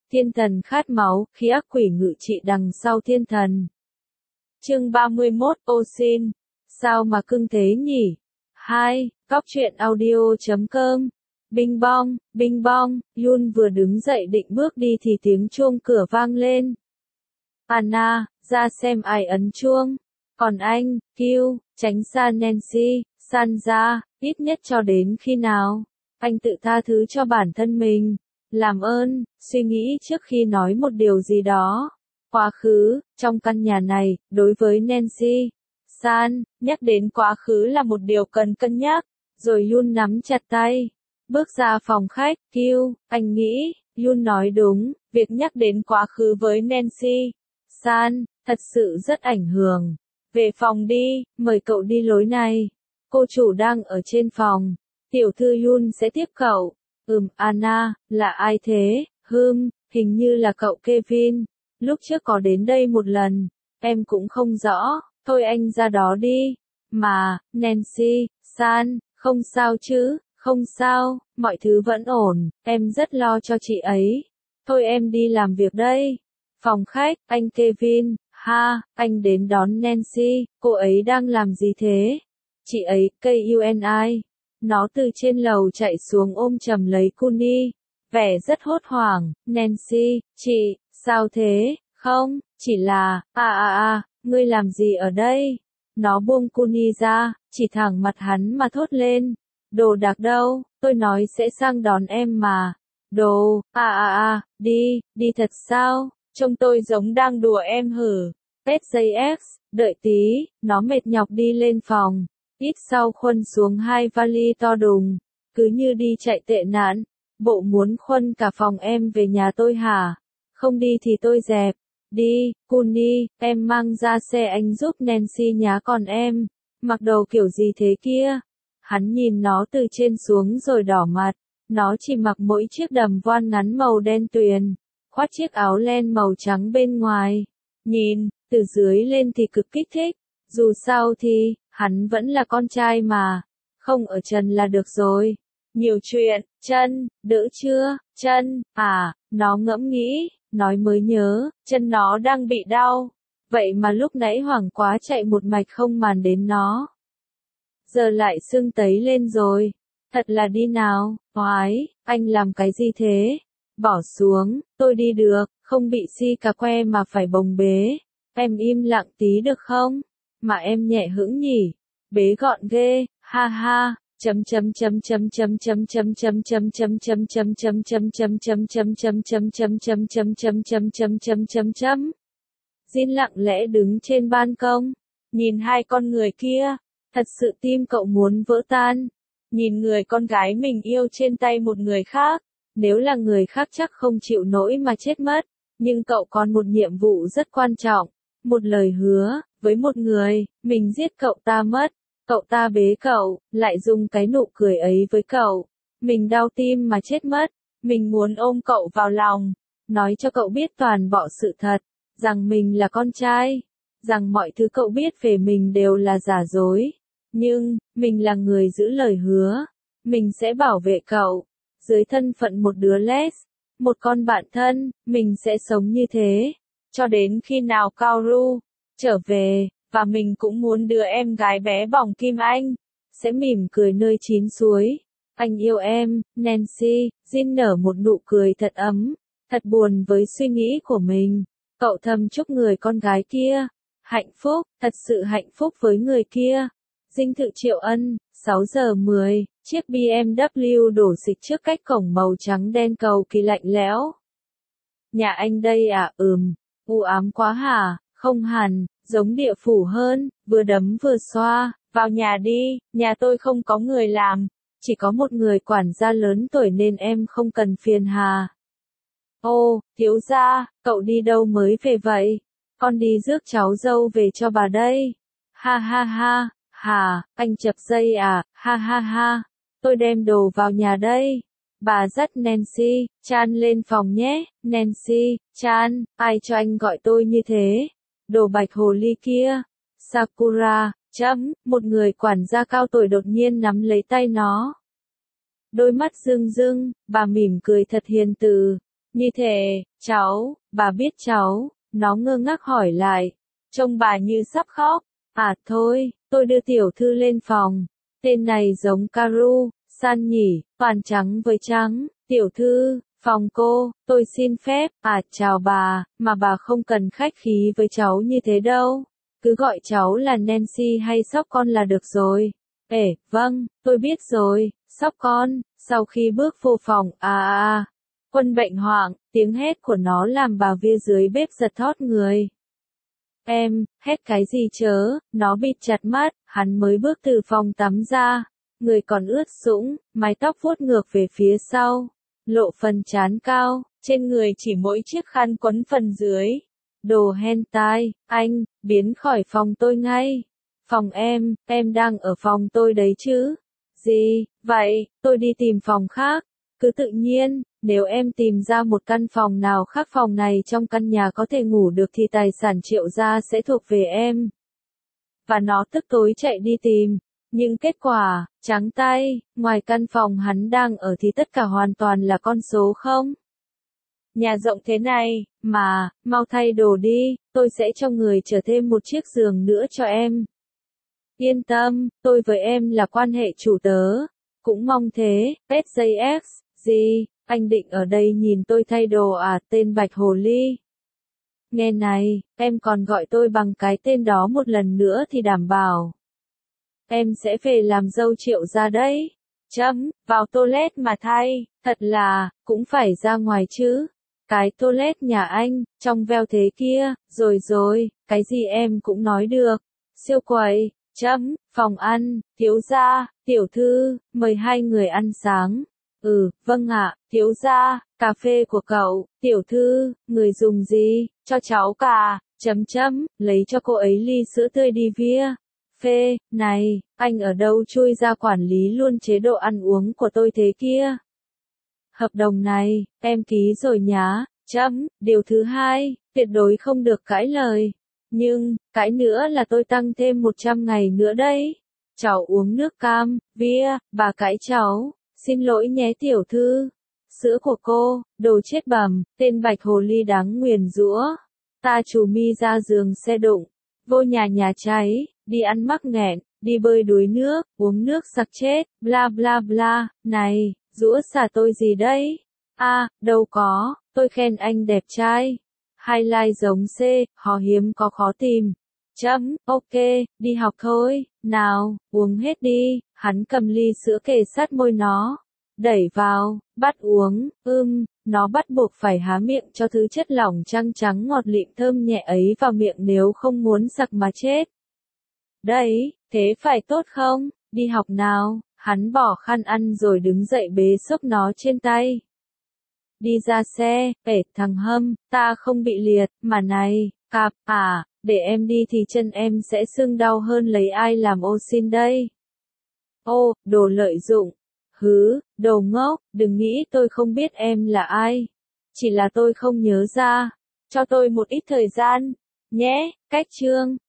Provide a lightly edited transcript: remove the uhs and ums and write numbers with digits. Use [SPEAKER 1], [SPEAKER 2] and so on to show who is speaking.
[SPEAKER 1] Thiên thần khát máu, khi ác quỷ ngự trị đằng sau thiên thần. Chương 31, ô xin. Sao mà cưng thế nhỉ? 2. Góc truyện audio.com. Bing bong, Yun vừa đứng dậy định bước đi thì tiếng chuông cửa vang lên. Anna, ra xem ai ấn chuông. Còn anh, Q, tránh xa Nancy, San ra, ít nhất cho đến khi nào. Anh tự tha thứ cho bản thân mình. Làm ơn, suy nghĩ trước khi nói một điều gì đó. Quá khứ, trong căn nhà này, đối với Nancy, San, nhắc đến quá khứ là một điều cần cân nhắc. Rồi Yun nắm chặt tay. Bước ra phòng khách, Q, anh nghĩ, Yun nói đúng, việc nhắc đến quá khứ với Nancy, San, thật sự rất ảnh hưởng. Về phòng đi, mời cậu đi lối này. Cô chủ đang ở trên phòng. Tiểu thư Yun sẽ tiếp cậu. Anna, là ai thế? Hình như là cậu Kevin. Lúc trước có đến đây một lần. Em cũng không rõ. Thôi anh ra đó đi. Mà, Nancy, San, không sao chứ? Không sao, mọi thứ vẫn ổn. Em rất lo cho chị ấy. Thôi em đi làm việc đây. Phòng khách, anh Kevin. Anh đến đón Nancy. Cô ấy đang làm gì thế? Chị ấy, KUNI. Nó từ trên lầu chạy xuống ôm chầm lấy Kuni. Vẻ rất hốt hoảng. Nancy, chị, sao thế? Không, chỉ là, ngươi làm gì ở đây? Nó buông Kuni ra, chỉ thẳng mặt hắn mà thốt lên. Đồ đạc đâu, tôi nói sẽ sang đón em mà. Đồ, đi thật sao? Trông tôi giống đang đùa em hử. SJX, đợi tí, nó mệt nhọc đi lên phòng. Ít sau khuân xuống 2 vali to đùng. Cứ như đi chạy tệ nạn. Bộ muốn khuân cả phòng em về nhà tôi hả? Không đi thì tôi dẹp. Đi, Kuni, em mang ra xe anh giúp Nancy nhá còn em. Mặc đồ kiểu gì thế kia? Hắn nhìn nó từ trên xuống rồi đỏ mặt. Nó chỉ mặc mỗi chiếc đầm voan ngắn màu đen tuyền. Khoác chiếc áo len màu trắng bên ngoài. Nhìn, từ dưới lên thì cực kích thích. Dù sao thì, hắn vẫn là con trai mà. Không ở trần là được rồi. Nhiều chuyện, chân, đỡ chưa, chân, nó ngẫm nghĩ, nói mới nhớ, chân nó đang bị đau. Vậy mà lúc nãy hoảng quá chạy một mạch không màn đến nó. Giờ lại sưng tấy lên rồi. Thật là đi nào, oái, anh làm cái gì thế? Bỏ xuống, tôi đi được, không bị si cà que mà phải bồng bế. Em im lặng tí được không? Mà em nhẹ hững nhỉ? Bế gọn ghê, ha. Jin lặng lẽ đứng trên ban công, nhìn hai con người kia, thật sự tim cậu muốn vỡ tan. Nhìn người con gái mình yêu trên tay một người khác, nếu là người khác chắc không chịu nổi mà chết mất, nhưng cậu còn một nhiệm vụ rất quan trọng, một lời hứa, với một người, mình giết cậu ta mất. Cậu ta bế cậu, lại dùng cái nụ cười ấy với cậu. Mình đau tim mà chết mất. Mình muốn ôm cậu vào lòng. Nói cho cậu biết toàn bộ sự thật. Rằng mình là con trai. Rằng mọi thứ cậu biết về mình đều là giả dối. Nhưng, mình là người giữ lời hứa. Mình sẽ bảo vệ cậu. Dưới thân phận một đứa les. Một con bạn thân, mình sẽ sống như thế. Cho đến khi nào Kaoru trở về. Và mình cũng muốn đưa em gái bé bỏng Kim Anh, sẽ mỉm cười nơi chín suối. Anh yêu em, Nancy. Jin nở một nụ cười thật ấm, thật buồn với suy nghĩ của mình. Cậu thầm chúc người con gái kia hạnh phúc, thật sự hạnh phúc với người kia. Dinh thự Triệu Ân, 6 giờ 10, chiếc BMW đổ xịch trước cách cổng màu trắng đen cầu kỳ lạnh lẽo. Nhà anh đây à? U ám quá hả? Không hẳn. Giống địa phủ hơn, vừa đấm vừa xoa, vào nhà đi, nhà tôi không có người làm, chỉ có một người quản gia lớn tuổi nên em không cần phiền hà. Ô, thiếu gia, cậu đi đâu mới về vậy? Con đi rước cháu dâu về cho bà đây. Ha, anh chập dây à, ha, tôi đem đồ vào nhà đây. Bà dắt Nancy, Chan lên phòng nhé, Nancy, Chan, ai cho anh gọi tôi như thế? Đồ bạch hồ ly kia. Sakura, một người quản gia cao tuổi đột nhiên nắm lấy tay nó. Đôi mắt rưng rưng, bà mỉm cười thật hiền từ. Như thế, cháu, bà biết cháu, nó ngơ ngác hỏi lại. Trông bà như sắp khóc. À thôi, tôi đưa tiểu thư lên phòng. Tên này giống Karu, San nhỉ, toàn trắng với trắng. Tiểu thư, phòng cô, tôi xin phép. À chào bà, mà bà không cần khách khí với cháu như thế đâu. Cứ gọi cháu là Nancy hay Sóc con là được rồi. Vâng, tôi biết rồi, Sóc con. Sau khi bước vô phòng, Quân bệnh hoảng, tiếng hét của nó làm bà Via dưới bếp giật thót người. Em, hét cái gì chớ, nó bịt chặt mắt, hắn mới bước từ phòng tắm ra. Người còn ướt sũng, mái tóc vuốt ngược về phía sau. Lộ phần trán cao, trên người chỉ mỗi chiếc khăn quấn phần dưới. Đồ hentai, anh, biến khỏi phòng tôi ngay. Phòng em đang ở phòng tôi đấy chứ. Gì, vậy, tôi đi tìm phòng khác. Cứ tự nhiên, nếu em tìm ra một căn phòng nào khác phòng này trong căn nhà có thể ngủ được thì tài sản Triệu gia sẽ thuộc về em. Và nó tức tối chạy đi tìm. Nhưng kết quả, trắng tay, ngoài căn phòng hắn đang ở thì tất cả hoàn toàn là con số không. Nhà rộng thế này, mà, mau thay đồ đi, tôi sẽ cho người chở thêm một chiếc giường nữa cho em. Yên tâm, tôi với em là quan hệ chủ tớ. Cũng mong thế, SJX, gì, anh định ở đây nhìn tôi thay đồ à, tên Bạch Hồ Ly. Nghe này, em còn gọi tôi bằng cái tên đó một lần nữa thì đảm bảo. Em sẽ về làm dâu Triệu gia đấy. Vào toilet mà thay, thật là, cũng phải ra ngoài chứ. Cái toilet nhà anh, trong veo thế kia, rồi, cái gì em cũng nói được. Siêu quầy, phòng ăn, thiếu gia, tiểu thư, mời hai người ăn sáng. Vâng ạ, thiếu gia, cà phê của cậu, tiểu thư, người dùng gì, cho cháu cả, lấy cho cô ấy ly sữa tươi đi Via. Phê, này, anh ở đâu chui ra quản lý luôn chế độ ăn uống của tôi thế kia. Hợp đồng này, em ký rồi nhá, điều thứ hai, tuyệt đối không được cãi lời. Nhưng, cãi nữa là tôi tăng thêm 100 ngày nữa đấy. Cháu uống nước cam, Via, bà cãi cháu, xin lỗi nhé tiểu thư. Sữa của cô, đồ chết bẩm, tên Bạch Hồ Ly đáng nguyền rủa. Ta chủ mi ra giường xe đụng, vô nhà cháy, đi ăn mắc nghẹn, đi bơi đuối nước, uống nước sặc chết, bla bla bla, này, giũa xả tôi gì đấy? Đâu có, tôi khen anh đẹp trai. Highlight giống C, hò hiếm có khó tìm. Ok, đi học thôi, nào, uống hết đi, hắn cầm ly sữa kề sát môi nó. Đẩy vào, bắt uống, nó bắt buộc phải há miệng cho thứ chất lỏng trắng trắng ngọt lịm thơm nhẹ ấy vào miệng nếu không muốn sặc mà chết. Đấy, thế phải tốt không? Đi học nào, hắn bỏ khăn ăn rồi đứng dậy bế xốc nó trên tay. Đi ra xe, thằng Hâm, ta không bị liệt, mà này, cạp, để em đi thì chân em sẽ sưng đau hơn lấy ai làm ô xin đây. Ô, đồ lợi dụng. Đồ ngốc, đừng nghĩ tôi không biết em là ai. Chỉ là tôi không nhớ ra. Cho tôi một ít thời gian, nhé, cách chương.